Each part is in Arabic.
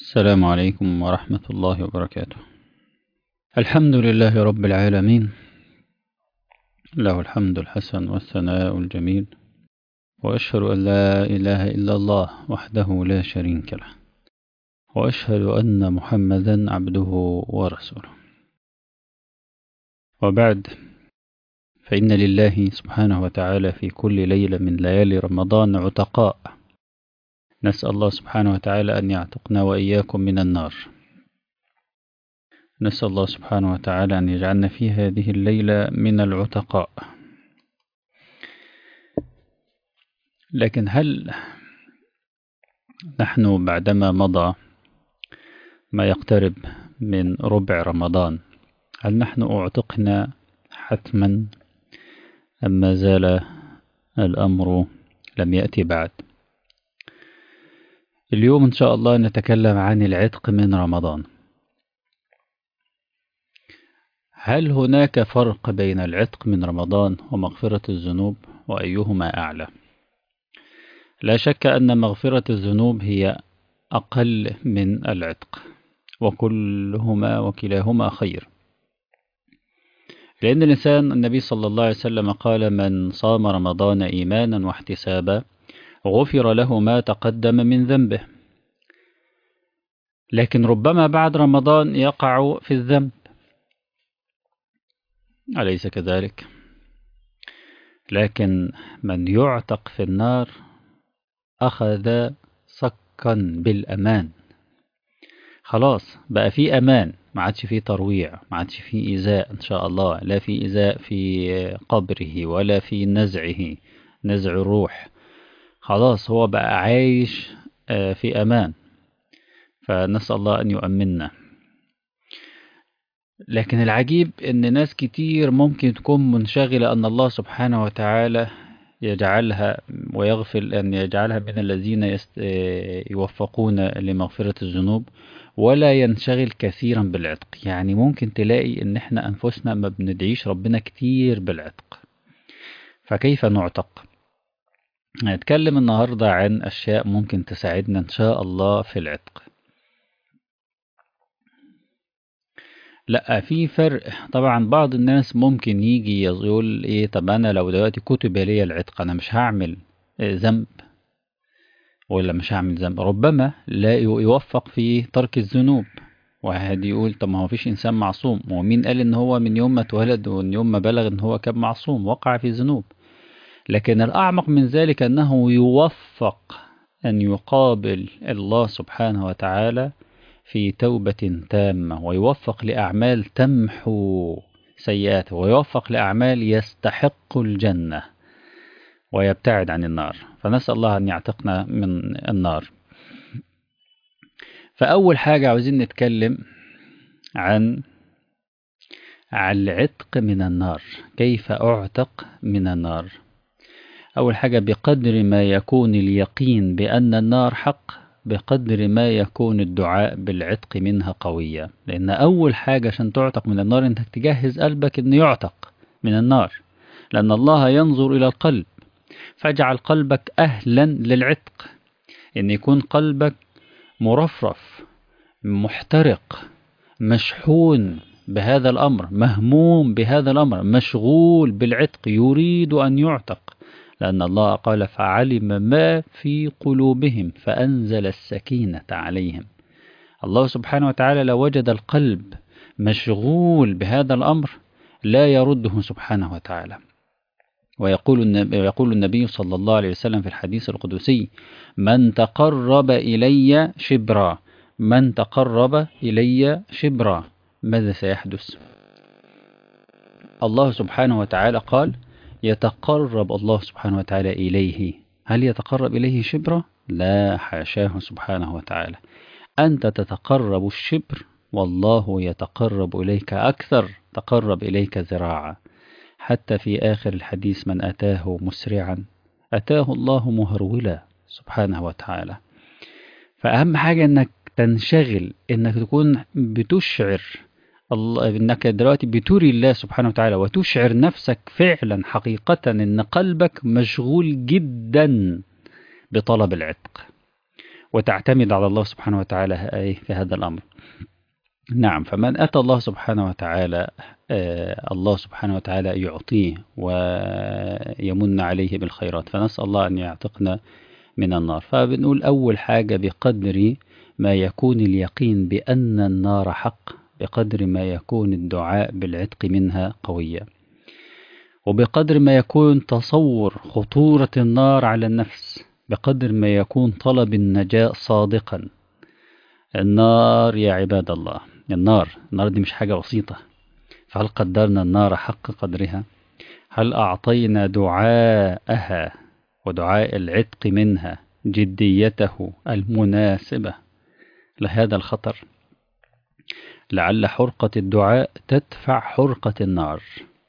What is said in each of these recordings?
السلام عليكم ورحمة الله وبركاته. الحمد لله رب العالمين، له الحمد الحسن والثناء الجميل، وأشهد أن لا إله إلا الله وحده لا شريك له، وأشهد أن محمدا عبده ورسوله. وبعد، فإن لله سبحانه وتعالى في كل ليلة من ليالي رمضان عتقاء، نسأل الله سبحانه وتعالى أن يعتقنا وإياكم من النار. نسأل الله سبحانه وتعالى أن يجعلنا في هذه الليلة من العتقاء. لكن هل نحن بعدما مضى ما يقترب من ربع رمضان، هل نحن أعتقنا حتما أم ما زال الأمر لم يأتي بعد؟ اليوم إن شاء الله نتكلم عن العتق من رمضان. هل هناك فرق بين العتق من رمضان ومغفرة الذنوب، وأيهما أعلى؟ لا شك أن مغفرة الذنوب هي أقل من العتق، وكلاهما خير، لأن النبي صلى الله عليه وسلم قال: من صام رمضان إيمانا واحتسابا غفر له ما تقدم من ذنبه. لكن ربما بعد رمضان يقع في الذنب، أليس كذلك؟ لكن من يعتق في النار أخذ صكا بالأمان، خلاص بقى في أمان، ما عادش في ترويع، ما عادش في إيذاء إن شاء الله، لا في إيذاء في قبره ولا في نزع الروح. خلاص هو بقى عايش في أمان، فنسأل الله أن يؤمننا. لكن العجيب أن ناس كتير ممكن تكون منشغلة أن الله سبحانه وتعالى يجعلها ويغفل أن يجعلها من الذين يوفقون لمغفرة الذنوب، ولا ينشغل كثيرا بالعتق. يعني ممكن تلاقي أن احنا أنفسنا ما بندعيش ربنا كتير بالعتق، فكيف نعتق؟ هنتكلم النهاردة عن أشياء ممكن تساعدنا إن شاء الله في العتق. لا، في فرق طبعا. بعض الناس ممكن يجي يقول ايه، طب انا لو دلوقتي كتب لي العتق انا مش هعمل ذنب ولا مش هعمل ذنب؟ ربما لا يوفق في ترك الذنوب. واحد يقول طب ما هو فيش انسان معصوم، ومين قال ان هو من يوم ما اتولد ومن يوم ما بلغ ان هو كان معصوم؟ وقع في ذنوب. لكن الاعمق من ذلك انه يوفق ان يقابل الله سبحانه وتعالى في توبة تامة، ويوفق لأعمال تمحو سيئاته، ويوفق لأعمال يستحق الجنة ويبتعد عن النار. فنسأل الله أن يعتقنا من النار. فأول حاجة عاوزين نتكلم عن العتق من النار. كيف أعتق من النار؟ أول حاجة، بقدر ما يكون اليقين بأن النار حق، بقدر ما يكون الدعاء بالعتق منها قوية. لأن أول حاجة عشان تعتق من النار أنك تجهز قلبك أنه يعتق من النار، لأن الله ينظر إلى القلب، فاجعل قلبك أهلا للعتق. أن يكون قلبك مرفرف، محترق، مشحون بهذا الأمر، مهموم بهذا الأمر، مشغول بالعتق، يريد أن يعتق. لأن الله قال: فعلم ما في قلوبهم فأنزل السكينة عليهم. الله سبحانه وتعالى لو وجد القلب مشغول بهذا الأمر لا يرده سبحانه وتعالى. ويقول النبي صلى الله عليه وسلم في الحديث القدسي: من تقرب إلي شبرا، من تقرب إلي شبرا، ماذا سيحدث؟ الله سبحانه وتعالى قال: يتقرب الله سبحانه وتعالى إليه. هل يتقرب إليه شبرا؟ لا، حاشاه سبحانه وتعالى. أنت تتقرب الشبر والله يتقرب إليك أكثر، تقرب إليك ذراعا. حتى في آخر الحديث: من أتاه مسرعا أتاه الله مهرولا سبحانه وتعالى. فأهم حاجة أنك تنشغل، أنك تكون بتشعر الله، انك دلوقتي بتوري الله سبحانه وتعالى وتشعر نفسك فعلا حقيقة ان قلبك مشغول جدا بطلب العتق. وتعتمد على الله سبحانه وتعالى في هذا الأمر. نعم، فمن أتى الله سبحانه وتعالى الله سبحانه وتعالى يعطيه ويمن عليه بالخيرات، فنسأل الله أن يعتقنا من النار. فبنقول أول حاجة بقدر ما يكون اليقين بأن النار حق، بقدر ما يكون الدعاء بالعتق منها قوية، وبقدر ما يكون تصور خطورة النار على النفس، بقدر ما يكون طلب النجاة صادقا. النار يا عباد الله، النار دي مش حاجة بسيطة. فهل قدرنا النار حق قدرها؟ هل أعطينا دعاءها ودعاء العتق منها جديته المناسبة لهذا الخطر؟ لعل حرقة الدعاء تدفع حرقة النار،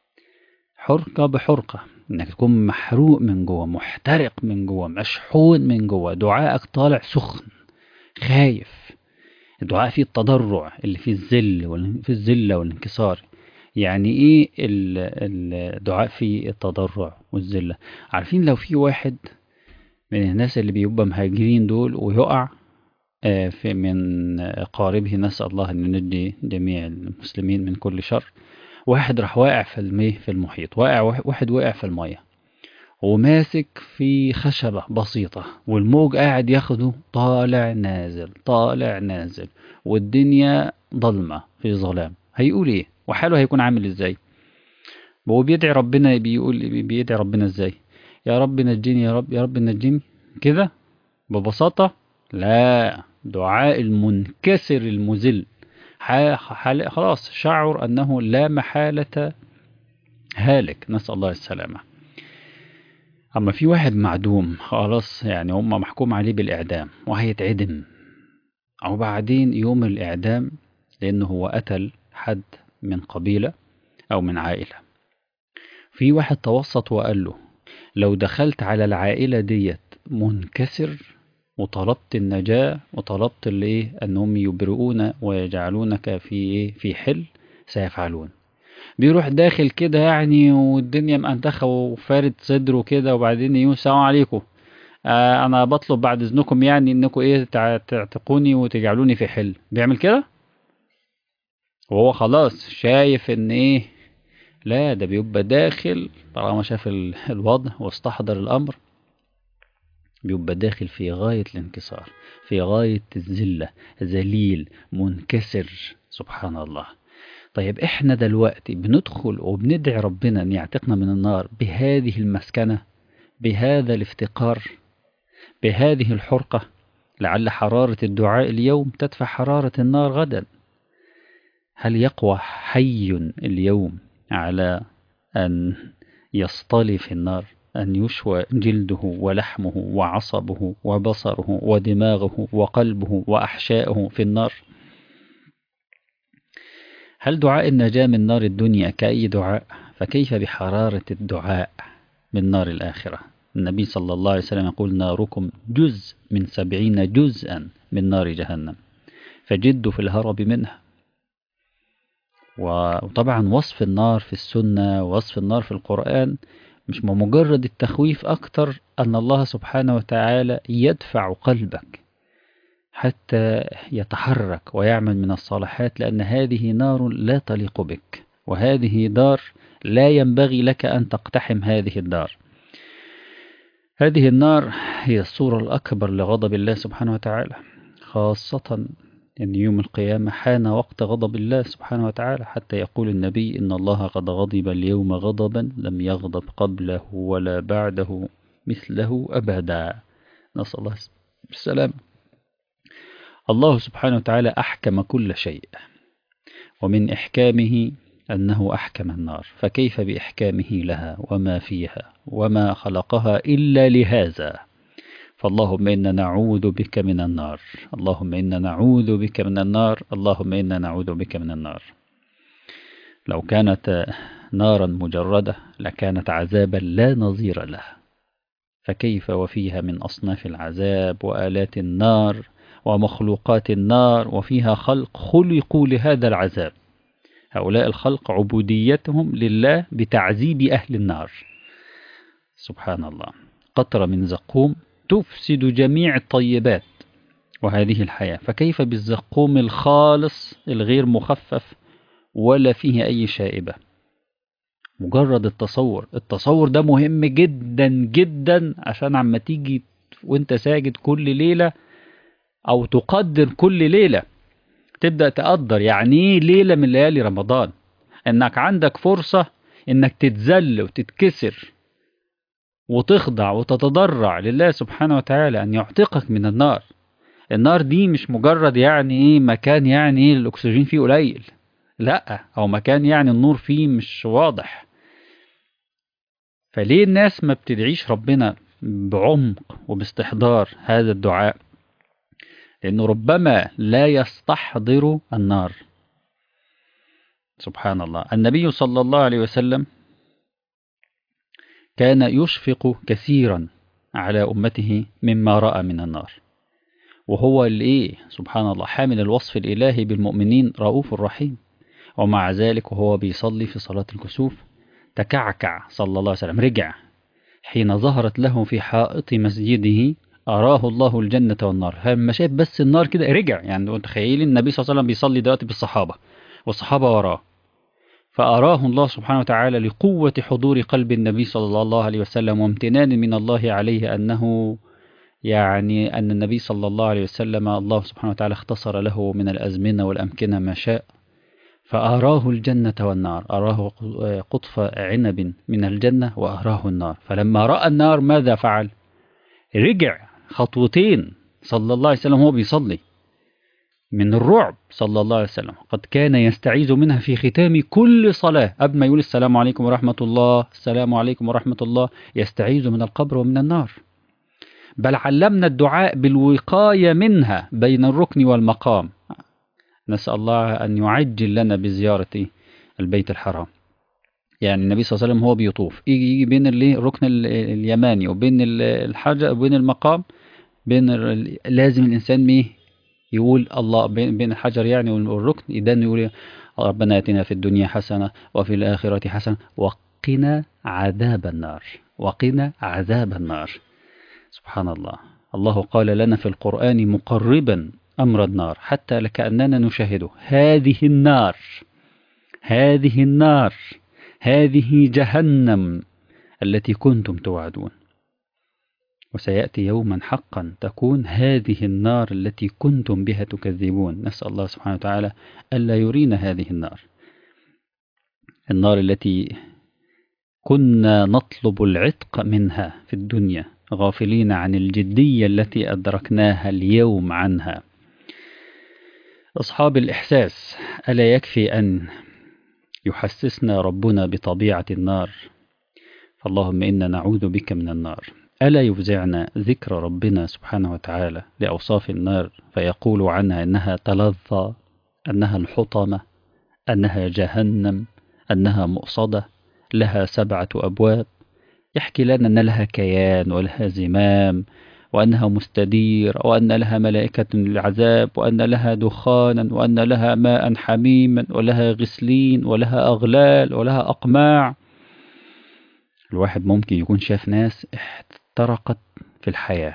حرقة بحرقة، انك تكون محروق من جوه، محترق من جوه، مشحون من جوه، دعائك طالع سخن خايف. الدعاء فيه التضرع اللي فيه الذلة والانكسار. يعني ايه الدعاء فيه التضرع والذلة؟ عارفين لو في واحد من الناس اللي بيبقى مهاجرين دول ويقع في من قاربه، نسأل الله أن ينجي جميع المسلمين من كل شر. واحد راح واقع في المحيط، واحد واقع في المية وماسك في خشبة بسيطة، والموج قاعد ياخده طالع نازل طالع نازل، والدنيا ضلمة في ظلام. هيقول ايه وحاله هيكون عامل ازاي؟ هو بيدعي ربنا، بيدعي ربنا ازاي؟ يا رب نجيني، يا رب، يا رب نجيني كده ببساطة؟ لا، دعاء المنكسر المذل. خلاص شعر أنه لا محالة هالك، نسأل الله السلامة. أما في واحد معدوم خلاص، يعني هم محكوم عليه بالإعدام وهيتعدم، أو بعدين يوم الإعدام لأنه هو قتل حد من قبيلة أو من عائلة. في واحد توسط وقال له لو دخلت على العائلة ديت منكسر وطلبت النجاة وطلبت أنهم يبرؤون ويجعلونك في حل، سيفعلون. بيروح داخل كده يعني والدنيا مأنتخة وفارد صدره كده، وبعدين يقول السلام عليكم، أنا بطلب بعد إذنكم يعني إنكم تعتقوني وتجعلوني في حل. بيعمل كده وهو خلاص شايف إن لا، ده بيبقى داخل طالما شاف الوضع واستحضر الأمر، بيبقى داخل في غاية الانكسار، في غاية الذلة، ذليل منكسر. سبحان الله. طيب احنا دلوقتي بندخل وبندعي ربنا ان يعتقنا من النار بهذه المسكنة، بهذا الافتقار، بهذه الحرقة. لعل حرارة الدعاء اليوم تدفع حرارة النار غدا. هل يقوى حي اليوم على أن يصطلي في النار، أن يشوى جلده ولحمه وعصبه وبصره ودماغه وقلبه وأحشاؤه في النار؟ هل دعاء النجاة من نار الدنيا كأي دعاء؟ فكيف بحرارة الدعاء من نار الآخرة؟ النبي صلى الله عليه وسلم يقول ناركم جزء من 70 جزءا من نار جهنم، فجدوا في الهرب منها. وطبعا وصف النار في السنة ووصف النار في القرآن مش مجرد التخويف، أكتر أن الله سبحانه وتعالى يدفع قلبك حتى يتحرك ويعمل من الصالحات، لأن هذه نار لا تليق بك، وهذه دار لا ينبغي لك أن تقتحم هذه الدار. هذه النار هي الصورة الأكبر لغضب الله سبحانه وتعالى، خاصة أن يوم القيامة حان وقت غضب الله سبحانه وتعالى، حتى يقول النبي إن الله قد غضب اليوم غضبا لم يغضب قبله ولا بعده مثله أبدا. نسأل الله السلام. الله سبحانه وتعالى أحكم كل شيء، ومن إحكامه أنه أحكم النار، فكيف بإحكامه لها وما فيها وما خلقها إلا لهذا؟ فاللهم إنا نعوذ بك من النار، اللهم إنا نعوذ بك من النار، اللهم إنا نعوذ بك من النار. لو كانت نارا مجردة لكانت عذابا لا نظير له، فكيف وفيها من أصناف العذاب وآلات النار ومخلوقات النار، وفيها خلق خلقوا لهذا العذاب. هؤلاء الخلق عبوديتهم لله بتعذيب أهل النار. سبحان الله. قطرة من زقوم تفسد جميع الطيبات، وهذه الحياة، فكيف بالزقوم الخالص الغير مخفف ولا فيه أي شائبة؟ مجرد التصور ده مهم جدا جدا، عشان عما تيجي وانت ساجد كل ليلة أو تقدر كل ليلة، تبدأ تقدر يعني ايه ليلة من ليالي رمضان، انك عندك فرصة انك تتذل وتتكسر وتخضع وتتضرع لله سبحانه وتعالى أن يعتقك من النار. النار دي مش مجرد يعني ايه مكان يعني ايه الأكسجين فيه قليل، لا، أو مكان يعني النور فيه مش واضح. فليه الناس ما بتدعيش ربنا بعمق وباستحضار هذا الدعاء؟ لأنه ربما لا يستحضر النار. سبحان الله. النبي صلى الله عليه وسلم كان يشفق كثيرا على أمته مما رأى من النار، وهو اللي سبحان الله حامل الوصف الإلهي بالمؤمنين رؤوف رحيم، ومع ذلك وهو بيصلي في صلاة الكسوف تكعكع صلى الله عليه وسلم، رجع حين ظهرت له في حائط مسجده أراه الله الجنة والنار. فلما شاف بس النار كده رجع. يعني متخيل النبي صلى الله عليه وسلم بيصلي دلوقتي بالصحابة والصحابة وراه، فأراه الله سبحانه وتعالى لقوة حضور قلب النبي صلى الله عليه وسلم وامتنان من الله عليه، أنه يعني أن النبي صلى الله عليه وسلم الله سبحانه وتعالى اختصر له من الأزمنة والأمكنة ما شاء، فأراه الجنة والنار، أراه قطف عنب من الجنة وأراه النار. فلما رأى النار ماذا فعل؟ رجع خطوتين صلى الله عليه وسلم هو بيصلي من الرعب صلى الله عليه وسلم، قد كان يستعيذ منها في ختام كل صلاة قبل ما يقول السلام عليكم ورحمة الله، السلام عليكم ورحمة الله، يستعيذ من القبر ومن النار. بل علمنا الدعاء بالوقاية منها بين الركن والمقام. نسأل الله أن يعجل لنا بزيارة البيت الحرام. يعني النبي صلى الله عليه وسلم هو بيطوف يجي بين الركن اليماني وبين الحجر وبين المقام، لازم الإنسان يقول الله بين الحجر يعني والركن، إذا يقول ربنا آتنا في الدنيا حسنة وفي الآخرة حسنة وقنا عذاب النار، وقنا عذاب النار. سبحان الله. الله قال لنا في القرآن مقربا أمر النار حتى لكأننا نشاهده، هذه النار، هذه النار، هذه جهنم التي كنتم توعدون. وسيأتي يوما حقا تكون هذه النار التي كنتم بها تكذبون. نسأل الله سبحانه وتعالى ألا يرينا هذه النار، النار التي كنا نطلب العتق منها في الدنيا غافلين عن الجدية التي أدركناها اليوم عنها. أصحاب الإحساس، ألا يكفي أن يحسسنا ربنا بطبيعة النار؟ فاللهم إنا نعوذ بك من النار. ألا يفزعنا ذكر ربنا سبحانه وتعالى لأوصاف النار فيقول عنها أنها تلظى، أنها الحطمة، أنها جهنم، أنها مؤصدة، لها 7 أبواب، يحكي لنا أن لها كيان ولها زمام وأنها مستدير وأن لها ملائكة للعذاب وأن لها دخانا وأن لها ماء حميما ولها غسلين ولها أغلال ولها أقماع. الواحد ممكن يكون شاف ناس احترقت في الحياة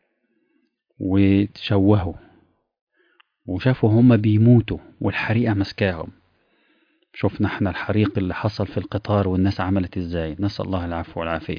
وتشوهوا وشافوا هم بيموتوا والحريقة مسكاهم. شفنا احنا الحريق اللي حصل في القطار والناس عملت ازاي، نسأل الله العفو والعافية،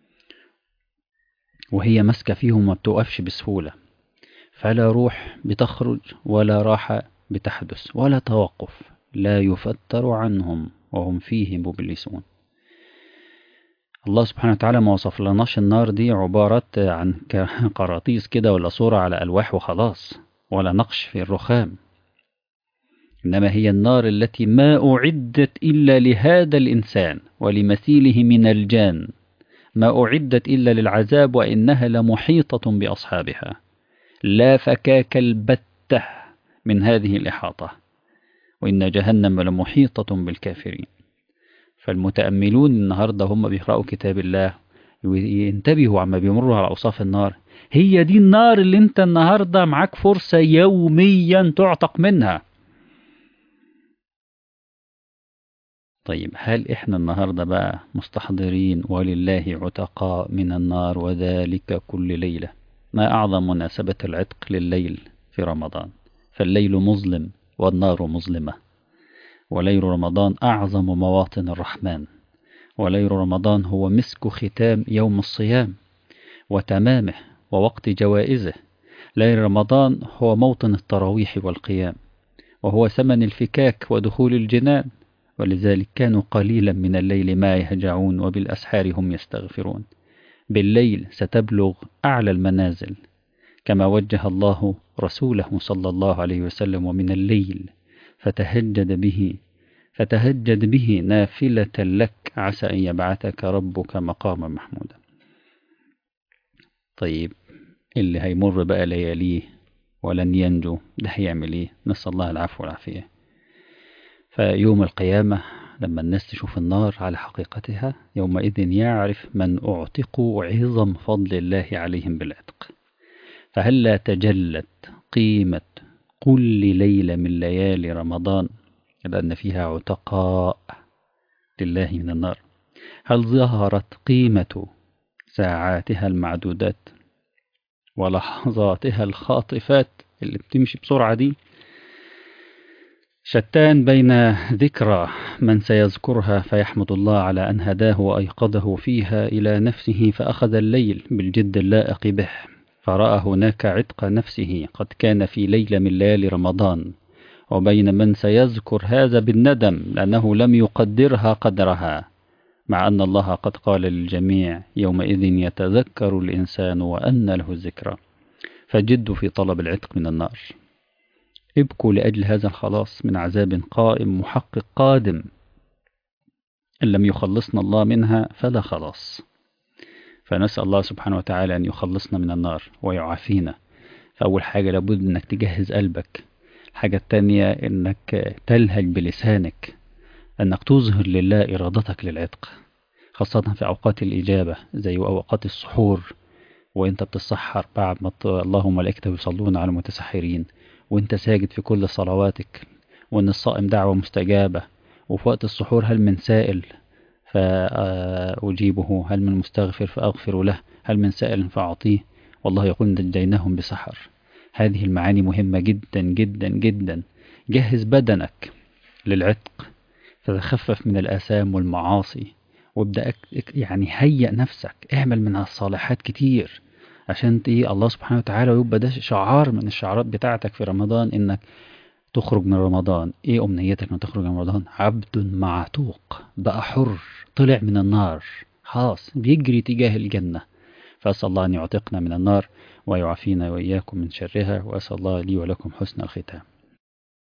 وهي مسكة فيهم ما بتوقفش بسهولة، فلا روح بتخرج ولا راحة بتحدث ولا توقف، لا يفتر عنهم وهم فيه مبلسون. الله سبحانه وتعالى ما وصف لناش النار دي عبارة عن قراطيس كده ولا صورة على ألواح وخلاص ولا نقش في الرخام، إنما هي النار التي ما أعدت إلا لهذا الإنسان ولمثيله من الجان، ما أعدت إلا للعذاب، وإنها لمحيطة بأصحابها، لا فكاك البتة من هذه الإحاطة، وإن جهنم لمحيطة بالكافرين. فالمتأملون النهاردة هم بيقرأوا كتاب الله وينتبهوا عما بيمروا على أوصاف النار. هي دي النار اللي انت النهاردة معاك فرصة يوميا تعتق منها. طيب هل احنا النهاردة بقى مستحضرين ولله عتقاء من النار وذلك كل ليلة؟ ما أعظم مناسبة العتق لليل في رمضان، فالليل مظلم والنار مظلمة، وليل رمضان أعظم مواطن الرحمن، وليل رمضان هو مسك ختام يوم الصيام وتمامه ووقت جوائزه. ليل رمضان هو موطن التراويح والقيام، وهو ثمن الفكاك ودخول الجنان، ولذلك كانوا قليلا من الليل ما يهجعون وبالأسحار هم يستغفرون. بالليل ستبلغ أعلى المنازل، كما وجه الله رسوله صلى الله عليه وسلم: ومن الليل فتهجد به نافلة لك عسى أن يبعثك ربك مقاما محمودا. طيب، اللي هيمر بقى لياليه ولن ينجو ده هيعمل ايه؟ نسأل الله العفو والعافية. فيوم القيامة لما الناس تشوف النار على حقيقتها، يومئذ يعرف من أعتقوا عظم فضل الله عليهم بالعتق. فهلا تجلت قيمة كل ليلة من ليالي رمضان لأن فيها عتقاء لله من النار؟ هل ظهرت قيمة ساعاتها المعدودات ولحظاتها الخاطفات اللي بتمشي بسرعة دي؟ شتان بين ذكرى من سيذكرها فيحمد الله على أن هداه وأيقظه فيها إلى نفسه فأخذ الليل بالجد اللائق به، فرأى هناك عتق نفسه قد كان في ليلة من ليالي رمضان، وبين من سيذكر هذا بالندم لأنه لم يقدرها قدرها، مع أن الله قد قال للجميع: يومئذ يتذكر الإنسان وأنى له الذكرى. فجدوا في طلب العتق من النار، ابكوا لأجل هذا الخلاص من عذاب قائم محقق قادم، إن لم يخلصنا الله منها فلا خلاص. فنسأل الله سبحانه وتعالى أن يخلصنا من النار ويعافينا. فأول حاجة لابد أنك تجهز قلبك. الحاجة التانية أنك تلهج بلسانك، أنك تظهر لله إرادتك للعتق، خاصة في أوقات الإجابة زي أوقات السحور، وإنت بتسحر بعد ما اللهم ملائكته يصلون على المتسحرين، وإنت ساجد في كل صلواتك، وإن الصائم دعوة مستجابة. وفي وقت السحور: هل من سائل فأجيبه، هل من مستغفر فأغفر له، هل من سائل فأعطيه، والله يقول: نجيناهم بسحر. هذه المعاني مهمة جدا جدا جدا. جهز بدنك للعتق، فتخفف من الآثام والمعاصي، وابدأ يعني هيئ نفسك، اعمل من الصالحات كتير عشان الله سبحانه وتعالى يبقى ده شعار من الشعارات بتاعتك في رمضان، انك تخرج من رمضان. ايه امنيتك ان تخرج من رمضان؟ عبد معتوق، بقى حر، طلع من النار، خلاص بيجري تجاه الجنة. فأسأل الله أن يعتقنا من النار ويعافينا وإياكم من شرها، وأسأل الله لي ولكم حسن الختام.